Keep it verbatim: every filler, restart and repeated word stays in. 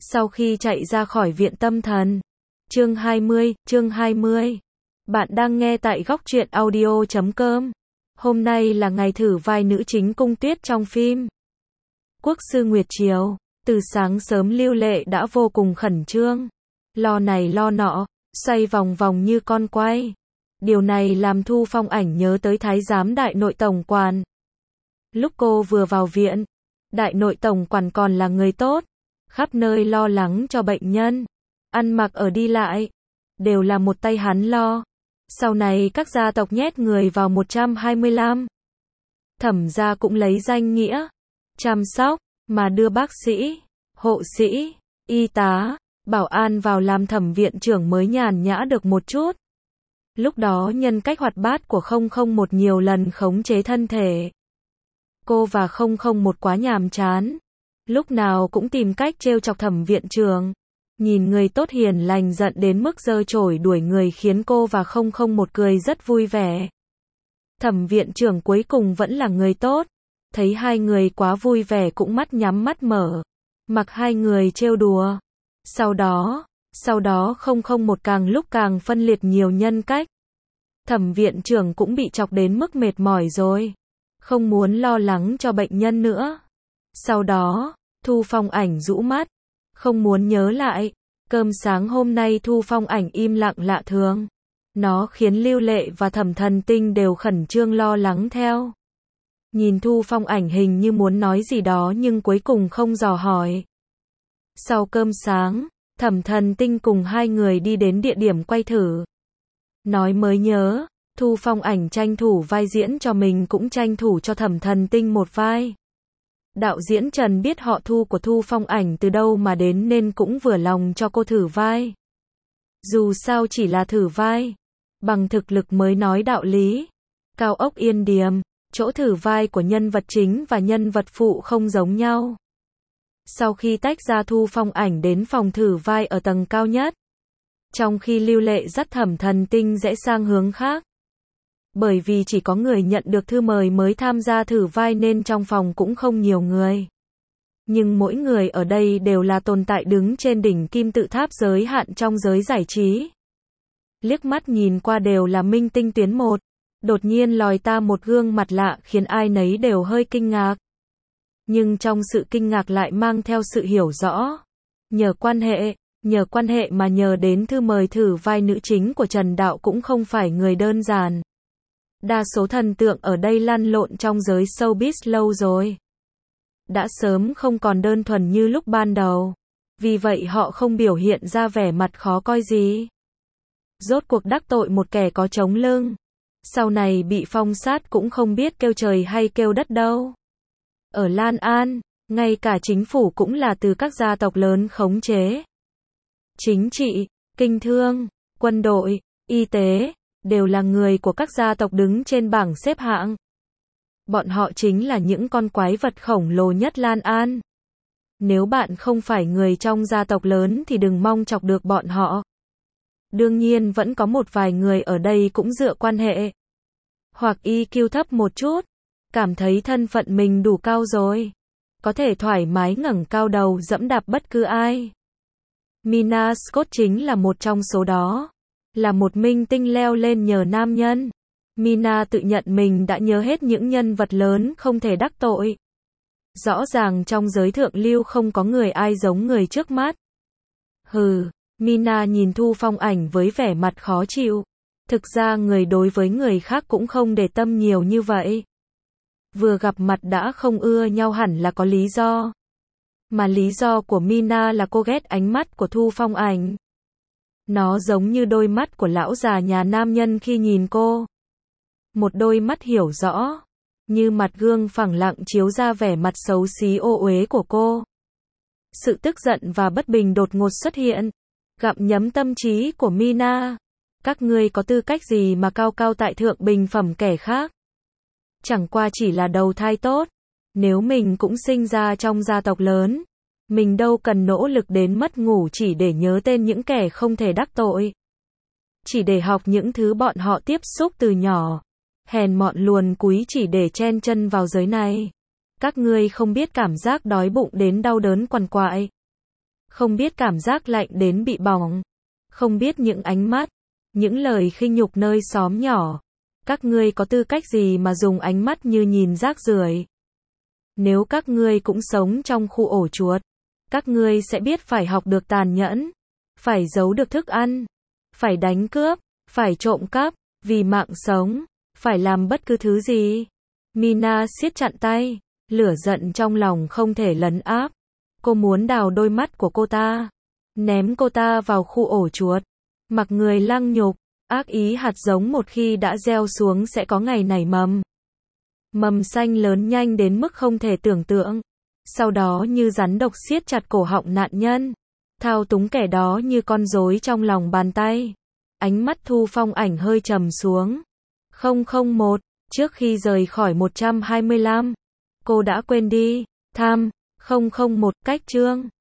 Sau khi chạy ra khỏi viện tâm thần. Chương hai mươi, chương hai mươi. Bạn đang nghe tại góc truyện audio chấm com. Hôm nay là ngày thử vai nữ chính Cung Tuyết trong phim Quốc sư Nguyệt Triều. Từ sáng sớm Lưu Lệ đã vô cùng khẩn trương. Lo này lo nọ, xoay vòng vòng như con quay. Điều này làm Thu Phong Ảnh nhớ tới Thái giám Đại Nội Tổng Quản. Lúc cô vừa vào viện, Đại Nội Tổng Quản còn là người tốt, khắp nơi lo lắng cho bệnh nhân, ăn mặc ở đi lại, đều là một tay hắn lo. Sau này các gia tộc nhét người vào một trăm hai mươi lăm. Thẩm gia cũng lấy danh nghĩa chăm sóc mà đưa bác sĩ, hộ sĩ, y tá, bảo an vào làm thẩm viện trưởng mới nhàn nhã được một chút. Lúc đó nhân cách hoạt bát của không không một nhiều lần khống chế thân thể. Cô và không không một quá nhàm chán, lúc nào cũng tìm cách trêu chọc thẩm viện trưởng. Nhìn người tốt hiền lành giận đến mức giơ chổi đuổi người khiến cô và không không một cười rất vui vẻ. Thẩm viện trưởng cuối cùng vẫn là người tốt. Thấy hai người quá vui vẻ cũng mắt nhắm mắt mở, mặc hai người trêu đùa. Sau đó, sau đó không không một càng lúc càng phân liệt nhiều nhân cách. Thẩm viện trưởng cũng bị chọc đến mức mệt mỏi rồi, không muốn lo lắng cho bệnh nhân nữa. Sau đó, Thu Phong Ảnh rũ mắt, không muốn nhớ lại. Cơm sáng hôm nay Thu Phong Ảnh im lặng lạ thường. Nó khiến Lưu Lệ và Thẩm Thần Tinh đều khẩn trương lo lắng theo. Nhìn Thu Phong Ảnh hình như muốn nói gì đó nhưng cuối cùng không dò hỏi. Sau cơm sáng, Thẩm Thần Tinh cùng hai người đi đến địa điểm quay thử. Nói mới nhớ, Thu Phong Ảnh tranh thủ vai diễn cho mình cũng tranh thủ cho Thẩm Thần Tinh một vai. Đạo diễn Trần biết họ Thu của Thu Phong Ảnh từ đâu mà đến nên cũng vừa lòng cho cô thử vai. Dù sao chỉ là thử vai, bằng thực lực mới nói đạo lý. Cao ốc Yên Điềm, chỗ thử vai của nhân vật chính và nhân vật phụ không giống nhau. Sau khi tách ra Thu Phong Ảnh đến phòng thử vai ở tầng cao nhất. Trong khi Lưu Lệ dắt Thẩm Thần Tinh rẽ sang hướng khác. Bởi vì chỉ có người nhận được thư mời mới tham gia thử vai nên trong phòng cũng không nhiều người. Nhưng mỗi người ở đây đều là tồn tại đứng trên đỉnh kim tự tháp giới hạn trong giới giải trí. Liếc mắt nhìn qua đều là minh tinh tuyến một. Đột nhiên lòi ta một gương mặt lạ khiến ai nấy đều hơi kinh ngạc. Nhưng trong sự kinh ngạc lại mang theo sự hiểu rõ. Nhờ quan hệ, nhờ quan hệ mà nhờ đến thư mời thử vai nữ chính của Trần Đạo cũng không phải người đơn giản. Đa số thần tượng ở đây lăn lộn trong giới showbiz lâu rồi. Đã sớm không còn đơn thuần như lúc ban đầu. Vì vậy họ không biểu hiện ra vẻ mặt khó coi gì. Rốt cuộc đắc tội một kẻ có chống lưng. Sau này bị phong sát cũng không biết kêu trời hay kêu đất đâu. Ở Lan An, ngay cả chính phủ cũng là từ các gia tộc lớn khống chế. Chính trị, kinh thương, quân đội, y tế, đều là người của các gia tộc đứng trên bảng xếp hạng. Bọn họ chính là những con quái vật khổng lồ nhất Lan An. Nếu bạn không phải người trong gia tộc lớn thì đừng mong chọc được bọn họ. Đương nhiên vẫn có một vài người ở đây cũng dựa quan hệ. Hoặc i kiu thấp một chút, cảm thấy thân phận mình đủ cao rồi. Có thể thoải mái ngẩng cao đầu dẫm đạp bất cứ ai. Mina Scott chính là một trong số đó. Là một minh tinh leo lên nhờ nam nhân. Mina tự nhận mình đã nhớ hết những nhân vật lớn không thể đắc tội. Rõ ràng trong giới thượng lưu không có người ai giống người trước mắt. Hừ, Mina nhìn Thu Phong Ảnh với vẻ mặt khó chịu. Thực ra người đối với người khác cũng không để tâm nhiều như vậy. Vừa gặp mặt đã không ưa nhau hẳn là có lý do. Mà lý do của Mina là cô ghét ánh mắt của Thu Phong Ảnh. Nó giống như đôi mắt của lão già nhà nam nhân khi nhìn cô. Một đôi mắt hiểu rõ, như mặt gương phẳng lặng chiếu ra vẻ mặt xấu xí ô uế của cô. Sự tức giận và bất bình đột ngột xuất hiện, gặm nhấm tâm trí của Mina. Các ngươi có tư cách gì mà cao cao tại thượng bình phẩm kẻ khác? Chẳng qua chỉ là đầu thai tốt. Nếu mình cũng sinh ra trong gia tộc lớn, mình đâu cần nỗ lực đến mất ngủ chỉ để nhớ tên những kẻ không thể đắc tội. Chỉ để học những thứ bọn họ tiếp xúc từ nhỏ. Hèn mọn luồn cúi chỉ để chen chân vào giới này. Các ngươi không biết cảm giác đói bụng đến đau đớn quằn quại. không biết cảm giác lạnh đến bị bỏng, không biết những ánh mắt, những lời khinh nhục nơi xóm nhỏ. Các ngươi có tư cách gì mà dùng ánh mắt như nhìn rác rưởi? Nếu các ngươi cũng sống trong khu ổ chuột, các ngươi sẽ biết phải học được tàn nhẫn, phải giấu được thức ăn, phải đánh cướp, phải trộm cắp, vì mạng sống, phải làm bất cứ thứ gì. Mina siết chặt tay, lửa giận trong lòng không thể lấn áp. Cô muốn đào đôi mắt của cô ta, ném cô ta vào khu ổ chuột, mặc người lăng nhục. Ác ý hạt giống một khi đã gieo xuống sẽ có ngày nảy mầm. Mầm xanh lớn nhanh đến mức không thể tưởng tượng. Sau đó như rắn độc siết chặt cổ họng nạn nhân, thao túng kẻ đó như con rối trong lòng bàn tay. Ánh mắt Thu Phong Ảnh hơi trầm xuống. không không một, trước khi rời khỏi một trăm hai mươi lăm, cô đã quên đi. Tham, không không một, cách chương.